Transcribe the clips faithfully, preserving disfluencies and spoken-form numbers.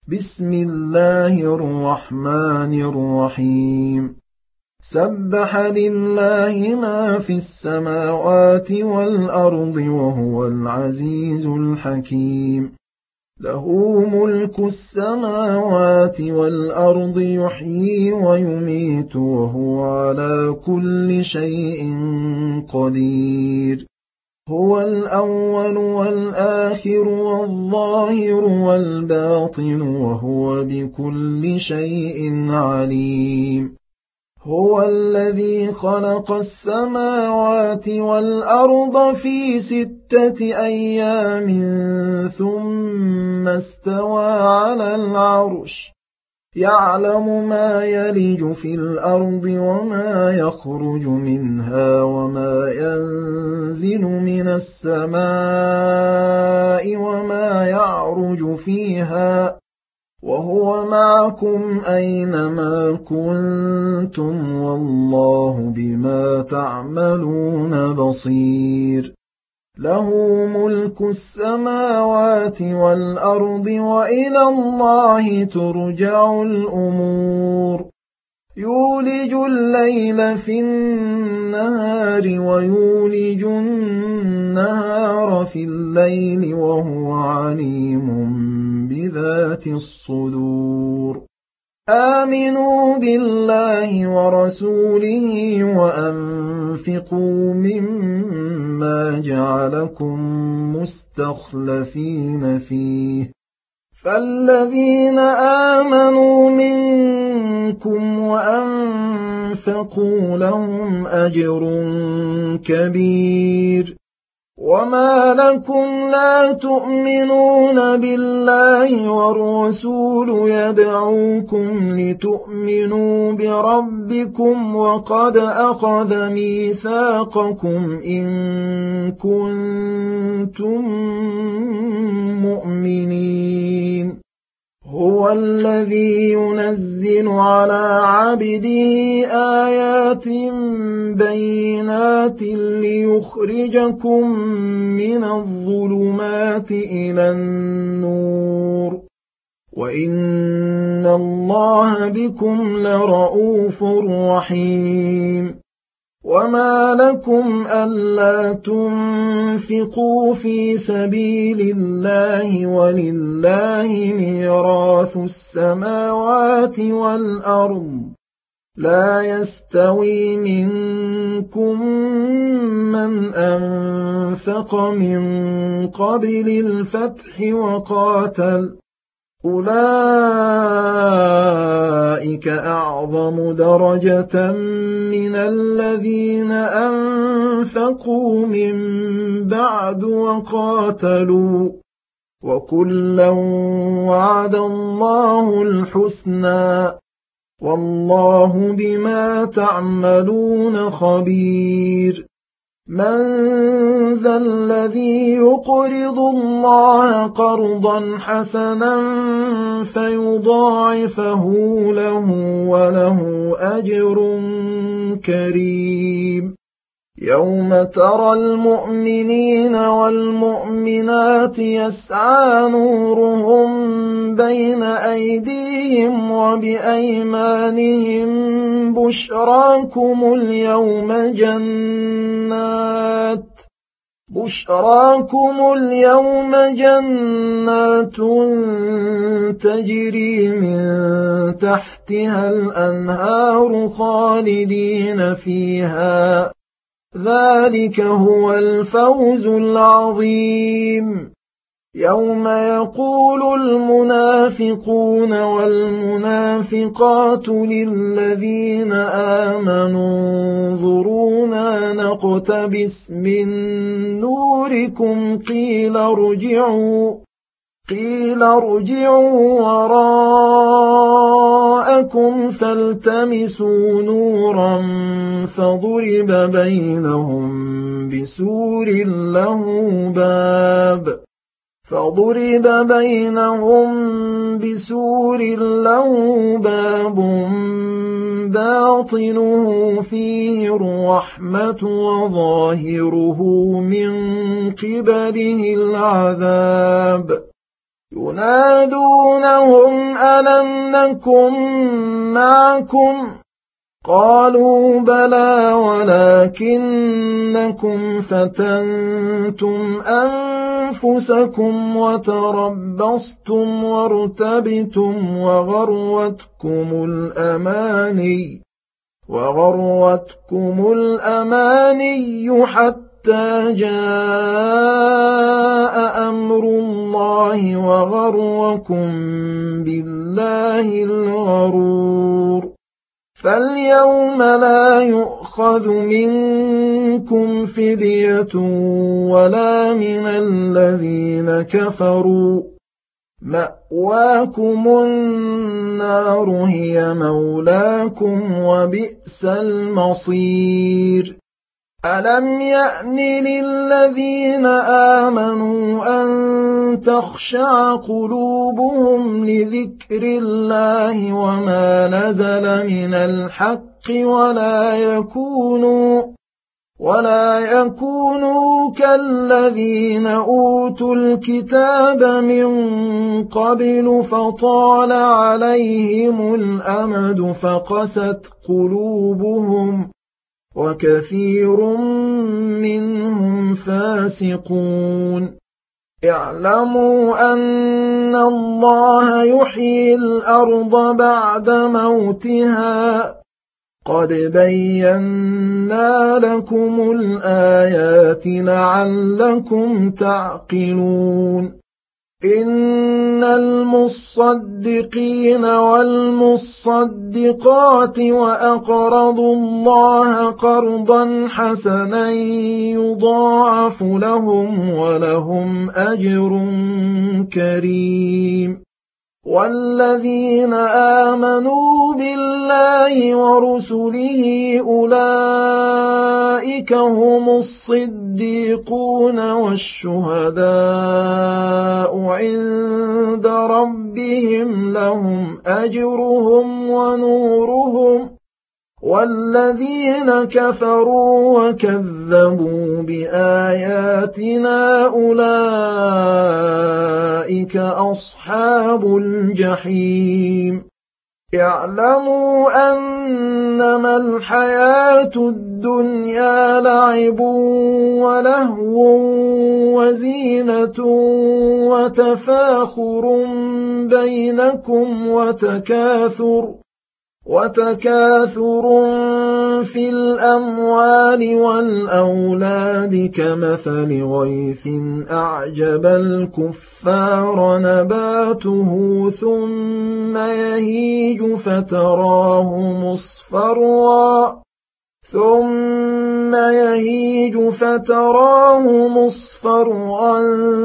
بسم الله الرحمن الرحيم سبح لله ما في السماوات والأرض وهو العزيز الحكيم له ملك السماوات والأرض يحيي ويميت وهو على كل شيء قدير هو الأول والآخر والظاهر والباطن وهو بكل شيء عليم هو الذي خلق السماوات والأرض في ستة أيام ثم استوى على العرش يعلم ما يلج في الأرض وما يخرج منها وما ينزل من السماء وما يعرج فيها وهو معكم أينما كنتم والله بما تعملون بصير له ملك السماوات والأرض وإلى الله ترجع الأمور يولج الليل في النهار ويولج النهار في الليل وهو عليم بذات الصدور آمنوا بالله ورسوله وأنفقوا مما جعلكم مستخلفين فيه فالذين آمنوا منكم وأنفقوا لهم أجر كبير وما لكم لا تؤمنون بالله والرسول يدعوكم لتؤمنوا بربكم وقد أخذ ميثاقكم إن كنتم مؤمنين هو الذي ينزل على عبده آيات بينات ليخرجكم من الظلمات إلى النور وإن الله بكم لرؤوف رحيم وما لكم ألا تنفقوا في سبيل الله ولله ميراث السماوات والأرض لا يستوي منكم من أنفق من قبل الفتح وقاتل أولئك أعظم درجة من الذين أنفقوا من بعد وقاتلوا وكلا وعد الله الحسنى والله بما تعملون خبير من ذا الذي يقرض الله قرضا حسنا فيضاعفه له وله أجر كريم يوم ترى المؤمنين والمؤمنات يسعى نورهم بين أيديهم وبأيمانهم بشراكم اليوم جنات بشراكم اليوم جنات تجري من تحتها الأنهار خالدين فيها ذلك هو الفوز العظيم يوم يقول المنافقون والمنافقات للذين آمنوا انظرونا نقتبس من نوركم قيل ارجعوا قيل ارجعوا وراءكم فالتمسوا نورا فضرب بينهم بسور له باب فضرب بينهم بسور له باب باطنه فيه الرحمة وظاهره من قبله العذاب ينادونهم ألم نكن معكم قالوا بلى ولكنكم فتنتم أنفسكم وتربصتم وارتبتم وغرتكم الأماني وغرتكم الأماني حتى جاء أمر الله وغركم بالله الغرور فاليوم لا يؤخذ منكم فدية ولا من الذين كفروا مأواكم النار هي مولاكم وبئس المصير ألم يأن للذين آمنوا أن تخشع قلوبهم لذكر الله وما نزل من الحق ولا يكونوا ولا يكونوا كالذين أوتوا الكتاب من قبل فطال عليهم الأمد فقست قلوبهم وكثير منهم فاسقون اعلموا أن الله يحيي الأرض بعد موتها قد بينا لكم الآيات لعلكم تعقلون إن المصدقين والمصدقات وأقرضوا الله قرضا حسنا يضاعف لهم ولهم أجر كريم والذين آمنوا بالله ورسله أولئك هم الصديقون والشهداء عند ربهم لهم أجرهم ونورهم والذين كفروا وكذبوا بآياتنا أولئك أصحاب الجحيم اعلموا أنما الحياة الدنيا لعب ولهو وزينة وتفاخر بينكم وتكاثر وتكاثر في الأموال والأولاد كمثل غيث أعجب الكفار نباته ثم يهيج فتراه مصفرا ثم يهيج فتراه مصفرا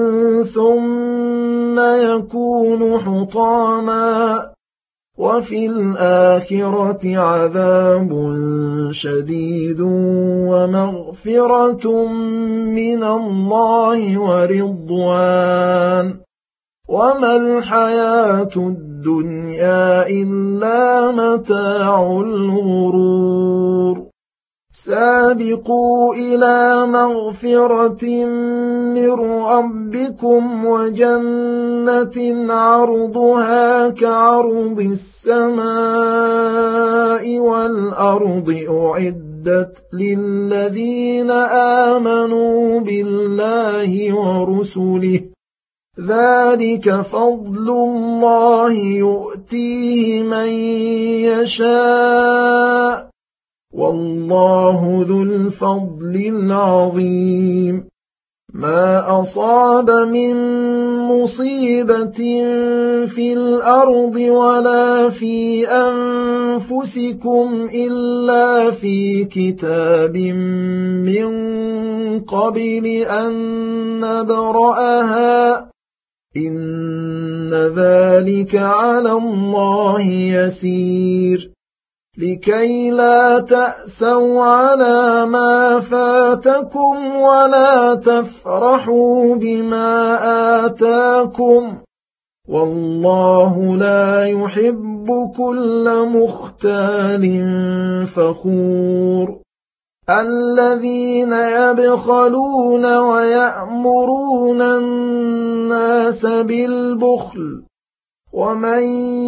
ثم يكون حطاما وفي الآخرة عذاب شديد ومغفرة من الله ورضوان وما الحياة الدنيا إلا متاع الغرور سابقوا إلى مغفرة من ربكم وجنة عرضها كعرض السماء والأرض أعدت للذين آمنوا بالله ورسله ذلك فضل الله يؤتيه من يشاء والله ذو الفضل العظيم ما أصاب من مصيبة في الأرض ولا في أنفسكم إلا في كتاب من قبل أن نبرأها إن ذلك على الله يسير لكي لا تأسوا على ما فاتكم ولا تفرحوا بما آتاكم والله لا يحب كل مختال فخور الذين يبخلون ويأمرون الناس بالبخل ومن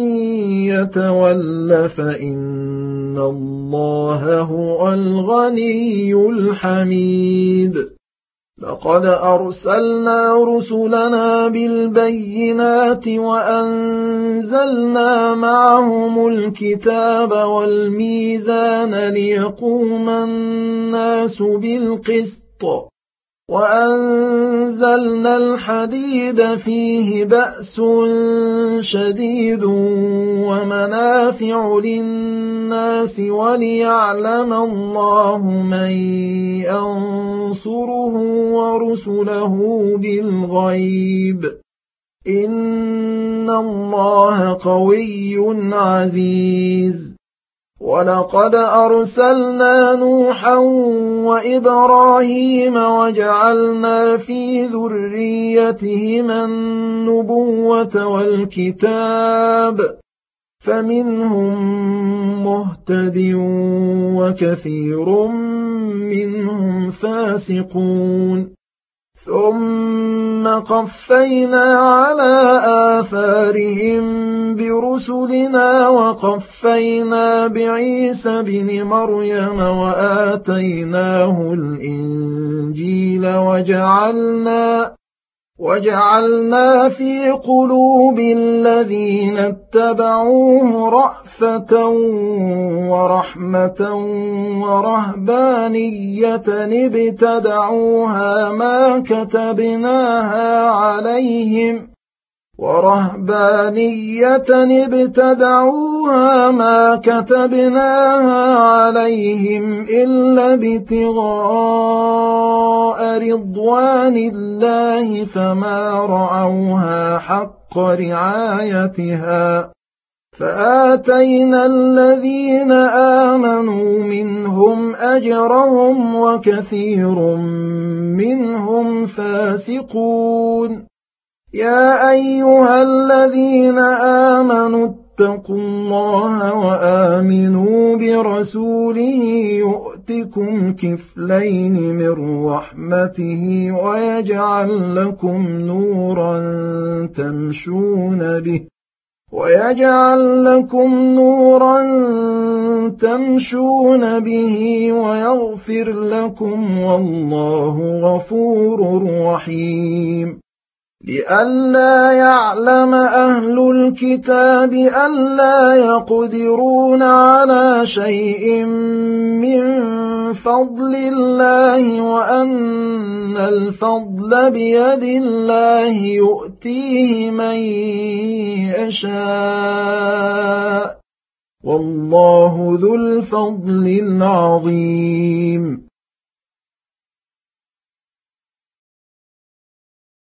يتول فإن الله هو الغني الحميد لقد أرسلنا رسلنا بالبينات وأنزلنا معهم الكتاب والميزان ليقوم الناس بالقسط وأنزلنا الحديد فيه بأس شديد ومنافع للناس وليعلم الله من ينصره ورسله بالغيب إن الله قوي عزيز ولقد أرسلنا نوحا وإبراهيم وجعلنا في ذريتهما النبوة والكتاب فمنهم مهتد وكثير منهم فاسقون ثم قفينا على آثارهم برسلنا وقفينا بعيسى بن مريم وآتيناه الإنجيل وجعلنا وجعلنا في قلوب الذين اتبعوه رأفة ورحمة ورهبانية ابتدعوها ما كتبناها عليهم ورهبانية ابتدعوها ما كتبناها عليهم إلا ابتغاء رضوان الله فما رعوها حق رعايتها فآتينا الذين آمنوا منهم أجرهم وكثير منهم فاسقون يا أيها الذين آمنوا اتقوا الله وآمنوا برسوله يؤتكم كفلين من رحمته ويجعل لكم نورا تمشون به ويجعل لكم نورا تمشون به ويغفر لكم والله غفور رحيم لئلا يعلم أهل الكتاب ألا يقدرون على شيء من فضل الله وأن الفضل بيد الله يؤتيه من يشاء والله ذو الفضل العظيم